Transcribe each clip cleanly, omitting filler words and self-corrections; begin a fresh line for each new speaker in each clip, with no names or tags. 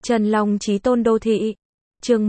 Trần Long Chí Tôn Đô Thị. Chương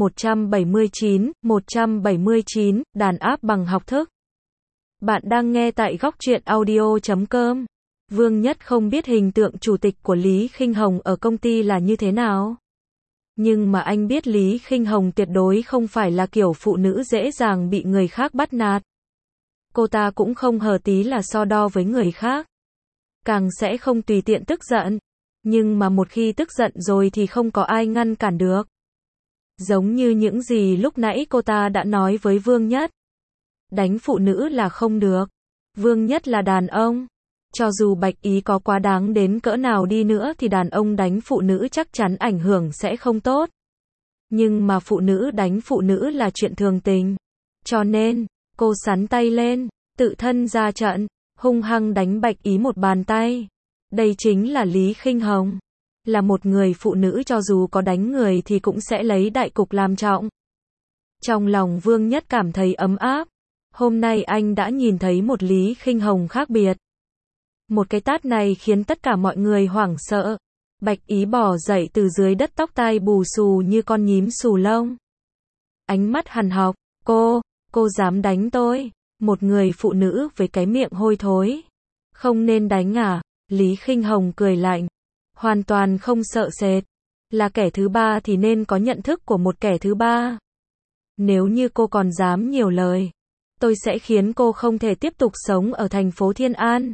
179, đàn áp bằng học thức. Bạn đang nghe tại góc truyện audio.com. Vương Nhất không biết hình tượng chủ tịch của Lý Khinh Hồng ở công ty là như thế nào. Nhưng mà anh biết Lý Khinh Hồng tuyệt đối không phải là kiểu phụ nữ dễ dàng bị người khác bắt nạt. Cô ta cũng không hờ tí là so đo với người khác. Càng sẽ không tùy tiện tức giận. Nhưng mà một khi tức giận rồi thì không có ai ngăn cản được. Giống như những gì lúc nãy cô ta đã nói với Vương Nhất. Đánh phụ nữ là không được. Vương Nhất là đàn ông. Cho dù Bạch Ý có quá đáng đến cỡ nào đi nữa thì đàn ông đánh phụ nữ chắc chắn ảnh hưởng sẽ không tốt. Nhưng mà phụ nữ đánh phụ nữ là chuyện thường tình. Cho nên, cô sắn tay lên, tự thân ra trận, hung hăng đánh Bạch Ý một bàn tay. Đây chính là Lý Khinh Hồng. Là một người phụ nữ cho dù có đánh người thì cũng sẽ lấy đại cục làm trọng. Trong lòng Vương Nhất cảm thấy ấm áp. Hôm nay anh đã nhìn thấy một Lý Khinh Hồng khác biệt. Một cái tát này khiến tất cả mọi người hoảng sợ. Bạch Ý bò dậy từ dưới đất, tóc tai bù xù như con nhím xù lông. Ánh mắt hằn học, cô dám đánh tôi, một người phụ nữ với cái miệng hôi thối. Không nên đánh à? Lý Khinh Hồng cười lạnh, hoàn toàn không sợ sệt. Là kẻ thứ ba thì nên có nhận thức của một kẻ thứ ba. Nếu như cô còn dám nhiều lời, tôi sẽ khiến cô không thể tiếp tục sống ở thành phố Thiên An.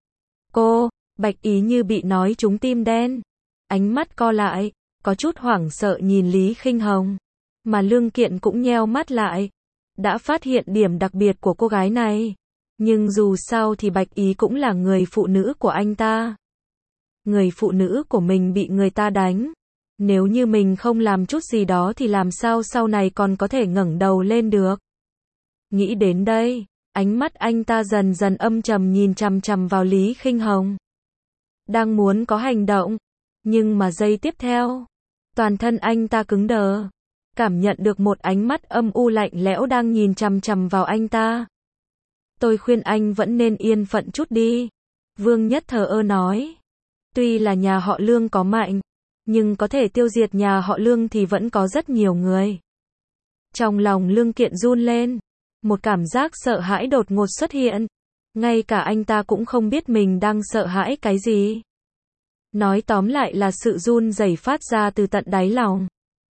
Bạch Ý như bị nói trúng tim đen. Ánh mắt co lại, có chút hoảng sợ nhìn Lý Khinh Hồng. Mà Lương Kiện cũng nheo mắt lại. Đã phát hiện điểm đặc biệt của cô gái này. Nhưng dù sao thì Bạch Ý cũng là người phụ nữ của anh ta. Người phụ nữ của mình bị người ta đánh. Nếu như mình không làm chút gì đó thì làm sao sau này còn có thể ngẩng đầu lên được. Nghĩ đến đây, ánh mắt anh ta dần dần âm trầm nhìn chằm chằm vào Lý Khinh Hồng. Đang muốn có hành động, nhưng mà giây tiếp theo, toàn thân anh ta cứng đờ, cảm nhận được một ánh mắt âm u lạnh lẽo đang nhìn chằm chằm vào anh ta. Tôi khuyên anh vẫn nên yên phận chút đi. Vương Nhất thờ ơ nói. Tuy là nhà họ Lương có mạnh, nhưng có thể tiêu diệt nhà họ Lương thì vẫn có rất nhiều người. Trong lòng Lương Kiện run lên. Một cảm giác sợ hãi đột ngột xuất hiện. Ngay cả anh ta cũng không biết mình đang sợ hãi cái gì. Nói tóm lại là sự run rẩy phát ra từ tận đáy lòng.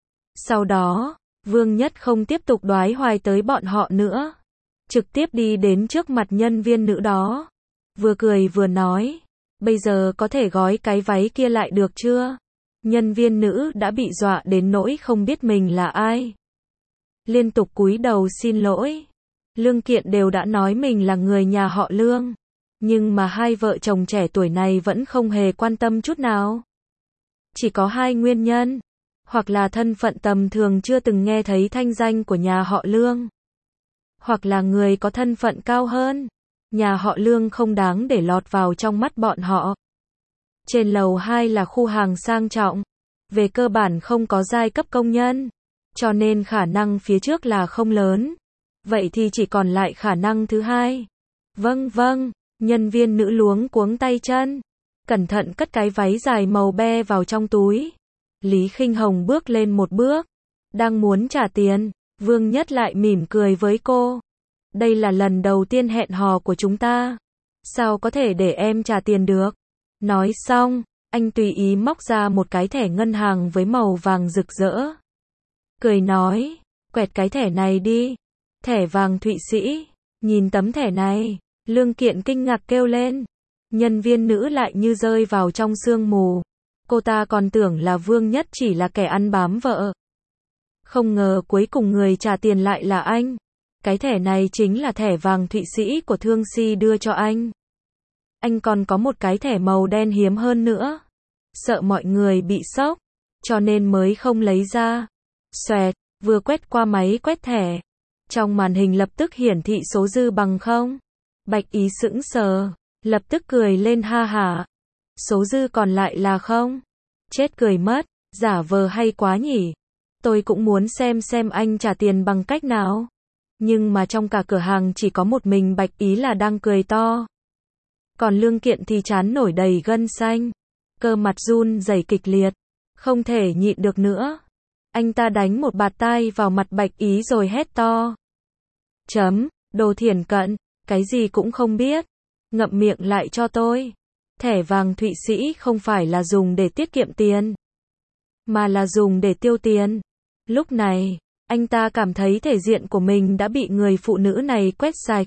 Sau đó, Vương Nhất không tiếp tục đoái hoài tới bọn họ nữa. Trực tiếp đi đến trước mặt nhân viên nữ đó. Vừa cười vừa nói. Bây giờ có thể gói cái váy kia lại được chưa? Nhân viên nữ đã bị dọa đến nỗi không biết mình là ai. Liên tục cúi đầu xin lỗi. Lương Kiện đều đã nói mình là người nhà họ Lương. Nhưng mà hai vợ chồng trẻ tuổi này vẫn không hề quan tâm chút nào. Chỉ có hai nguyên nhân. Hoặc là thân phận tầm thường chưa từng nghe thấy thanh danh của nhà họ Lương. Hoặc là người có thân phận cao hơn. Nhà họ Lương không đáng để lọt vào trong mắt bọn họ. Trên lầu 2 là khu hàng sang trọng. Về cơ bản không có giai cấp công nhân. Cho nên khả năng phía trước là không lớn. Vậy thì chỉ còn lại khả năng thứ hai. Vâng. Nhân viên nữ luống cuống tay chân. Cẩn thận cất cái váy dài màu be vào trong túi. Lý Khinh Hồng bước lên một bước. Đang muốn trả tiền. Vương Nhất lại mỉm cười với cô. Đây là lần đầu tiên hẹn hò của chúng ta. Sao có thể để em trả tiền được? Nói xong, anh tùy ý móc ra một cái thẻ ngân hàng với màu vàng rực rỡ. Cười nói, quẹt cái thẻ này đi. Thẻ vàng Thụy Sĩ. Nhìn tấm thẻ này, Lương Kiện kinh ngạc kêu lên. Nhân viên nữ lại như rơi vào trong sương mù. Cô ta còn tưởng là Vương Nhất chỉ là kẻ ăn bám vợ. Không ngờ cuối cùng người trả tiền lại là anh. Cái thẻ này chính là thẻ vàng Thụy Sĩ của Thương Si đưa cho anh. Anh còn có một cái thẻ màu đen hiếm hơn nữa. Sợ mọi người bị sốc, cho nên mới không lấy ra. Xoẹt, vừa quét qua máy quét thẻ. Trong màn hình lập tức hiển thị số dư bằng 0. Bạch Ý sững sờ, lập tức cười lên ha hả. Số dư còn lại là 0. Chết cười mất, giả vờ hay quá nhỉ. Tôi cũng muốn xem anh trả tiền bằng cách nào. Nhưng mà trong cả cửa hàng chỉ có một mình Bạch Ý là đang cười to. Còn Lương Kiện thì trán nổi đầy gân xanh. Cơ mặt run rẩy kịch liệt. Không thể nhịn được nữa. Anh ta đánh một bạt tai vào mặt Bạch Ý rồi hét to. Đồ thiển cận, cái gì cũng không biết. Ngậm miệng lại cho tôi. Thẻ vàng Thụy Sĩ không phải là dùng để tiết kiệm tiền, mà là dùng để tiêu tiền. Lúc này, anh ta cảm thấy thể diện của mình đã bị người phụ nữ này quét sạch.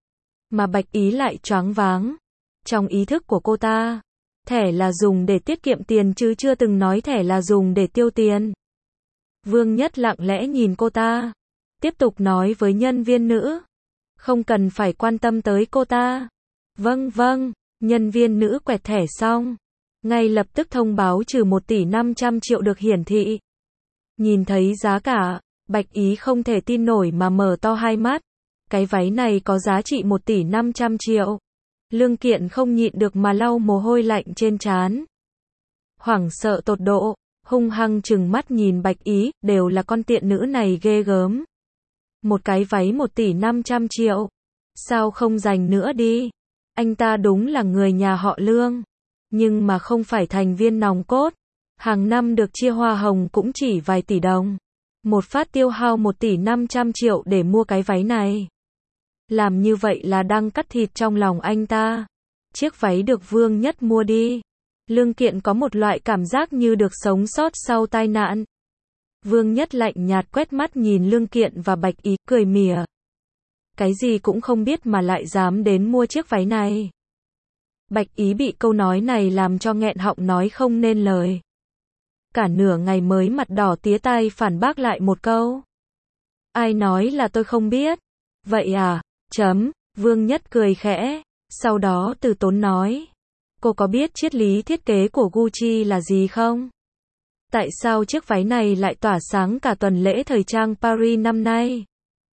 Mà Bạch Ý lại choáng váng. Trong ý thức của cô ta, thẻ là dùng để tiết kiệm tiền chứ chưa từng nói thẻ là dùng để tiêu tiền. Vương Nhất lặng lẽ nhìn cô ta, tiếp tục nói với nhân viên nữ. Không cần phải quan tâm tới cô ta. Vâng, nhân viên nữ quẹt thẻ xong. Ngay lập tức thông báo trừ 1 tỷ 500 triệu được hiển thị. Nhìn thấy giá cả, Bạch Ý không thể tin nổi mà mở to hai mắt. Cái váy này có giá trị 1 tỷ 500 triệu. Lương Kiện không nhịn được mà lau mồ hôi lạnh trên trán. Hoảng sợ tột độ, hung hăng trừng mắt nhìn Bạch Ý, đều là con tiện nữ này ghê gớm. Một cái váy 1 tỷ 500 triệu. Sao không dành nữa đi? Anh ta đúng là người nhà họ Lương. Nhưng mà không phải thành viên nòng cốt. Hàng năm được chia hoa hồng cũng chỉ vài tỷ đồng. Một phát tiêu hao 1 tỷ 500 triệu để mua cái váy này. Làm như vậy là đang cắt thịt trong lòng anh ta. Chiếc váy được Vương Nhất mua đi. Lương Kiện có một loại cảm giác như được sống sót sau tai nạn. Vương Nhất lạnh nhạt quét mắt nhìn Lương Kiện và Bạch Ý, cười mỉa. Cái gì cũng không biết mà lại dám đến mua chiếc váy này. Bạch Ý bị câu nói này làm cho nghẹn họng nói không nên lời. Cả nửa ngày mới mặt đỏ tía tai phản bác lại một câu. Ai nói là tôi không biết? Vậy à? Vương Nhất cười khẽ. Sau đó từ tốn nói. Cô có biết triết lý thiết kế của Gucci là gì không? Tại sao chiếc váy này lại tỏa sáng cả tuần lễ thời trang Paris năm nay?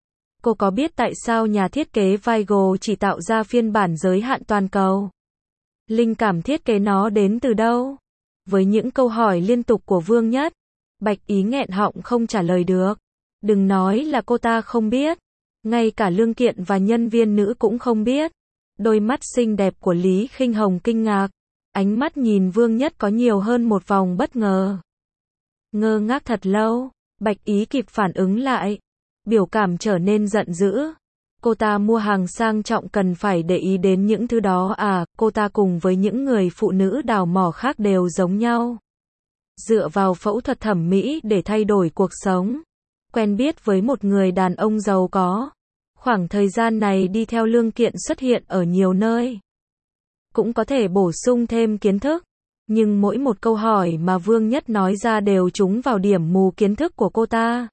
Cô có biết tại sao nhà thiết kế Vigo chỉ tạo ra phiên bản giới hạn toàn cầu? Linh cảm thiết kế nó đến từ đâu? Với những câu hỏi liên tục của Vương Nhất, Bạch Ý nghẹn họng không trả lời được. Đừng nói là cô ta không biết. Ngay cả Lương Kiện và nhân viên nữ cũng không biết. Đôi mắt xinh đẹp của Lý Khinh Hồng kinh ngạc. Ánh mắt nhìn Vương Nhất có nhiều hơn một vòng bất ngờ. Ngơ ngác thật lâu, Bạch Ý kịp phản ứng lại. Biểu cảm trở nên giận dữ. Cô ta mua hàng sang trọng cần phải để ý đến những thứ đó à? Cô ta cùng với những người phụ nữ đào mỏ khác đều giống nhau. Dựa vào phẫu thuật thẩm mỹ để thay đổi cuộc sống. Quen biết với một người đàn ông giàu có. Khoảng thời gian này đi theo Lương Kiện xuất hiện ở nhiều nơi. Cũng có thể bổ sung thêm kiến thức. Nhưng mỗi một câu hỏi mà Vương Nhất nói ra đều trúng vào điểm mù kiến thức của cô ta.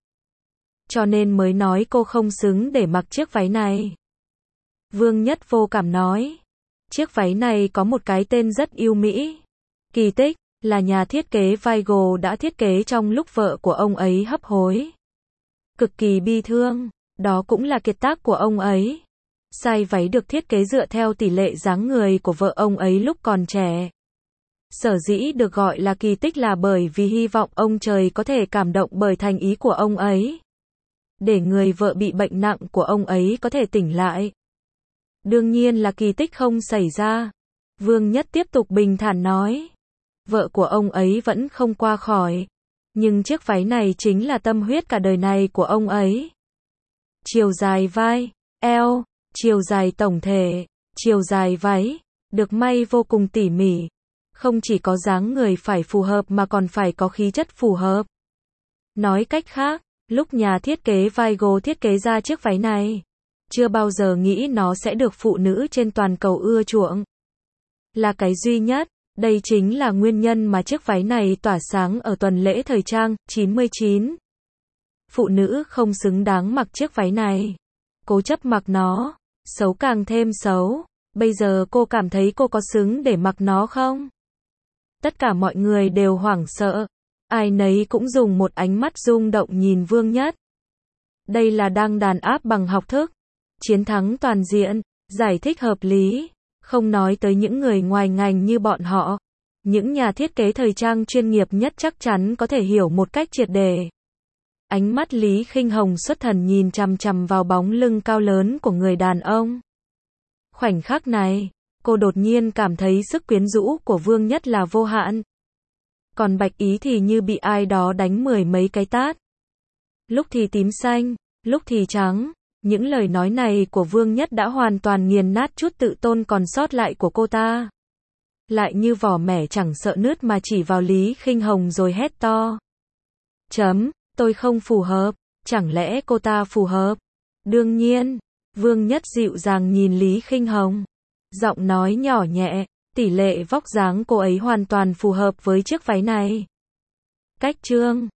Cho nên mới nói cô không xứng để mặc chiếc váy này. Vương Nhất vô cảm nói. Chiếc váy này có một cái tên rất yêu mỹ. Kỳ Tích, là nhà thiết kế Vigo đã thiết kế trong lúc vợ của ông ấy hấp hối. Cực kỳ bi thương, đó cũng là kiệt tác của ông ấy. Size váy được thiết kế dựa theo tỷ lệ dáng người của vợ ông ấy lúc còn trẻ. Sở dĩ được gọi là kỳ tích là bởi vì hy vọng ông trời có thể cảm động bởi thành ý của ông ấy. Để người vợ bị bệnh nặng của ông ấy có thể tỉnh lại. Đương nhiên là kỳ tích không xảy ra. Vương Nhất tiếp tục bình thản nói. Vợ của ông ấy vẫn không qua khỏi. Nhưng chiếc váy này chính là tâm huyết cả đời này của ông ấy. Chiều dài vai, eo, chiều dài tổng thể, chiều dài váy, được may vô cùng tỉ mỉ. Không chỉ có dáng người phải phù hợp mà còn phải có khí chất phù hợp. Nói cách khác, lúc nhà thiết kế Vigo thiết kế ra chiếc váy này, chưa bao giờ nghĩ nó sẽ được phụ nữ trên toàn cầu ưa chuộng. Là cái duy nhất, đây chính là nguyên nhân mà chiếc váy này tỏa sáng ở tuần lễ thời trang 99. Phụ nữ không xứng đáng mặc chiếc váy này. Cố chấp mặc nó, xấu càng thêm xấu. Bây giờ cô cảm thấy cô có xứng để mặc nó không? Tất cả mọi người đều hoảng sợ. Ai nấy cũng dùng một ánh mắt rung động nhìn Vương Nhất. Đây là đang đàn áp bằng học thức. Chiến thắng toàn diện, giải thích hợp lý. Không nói tới những người ngoài ngành như bọn họ. Những nhà thiết kế thời trang chuyên nghiệp nhất chắc chắn có thể hiểu một cách triệt để. Ánh mắt Lý Khinh Hồng xuất thần nhìn chằm chằm vào bóng lưng cao lớn của người đàn ông. Khoảnh khắc này, cô đột nhiên cảm thấy sức quyến rũ của Vương Nhất là vô hạn. Còn Bạch Ý thì như bị ai đó đánh 10 mấy cái tát. Lúc thì tím xanh, lúc thì trắng. Những lời nói này của Vương Nhất đã hoàn toàn nghiền nát chút tự tôn còn sót lại của cô ta. Lại như vỏ mẻ chẳng sợ nứt mà chỉ vào Lý Khinh Hồng rồi hét to. Tôi không phù hợp, chẳng lẽ cô ta phù hợp? Đương nhiên, Vương Nhất dịu dàng nhìn Lý Khinh Hồng. Giọng nói nhỏ nhẹ, tỷ lệ vóc dáng cô ấy hoàn toàn phù hợp với chiếc váy này. Cách trương,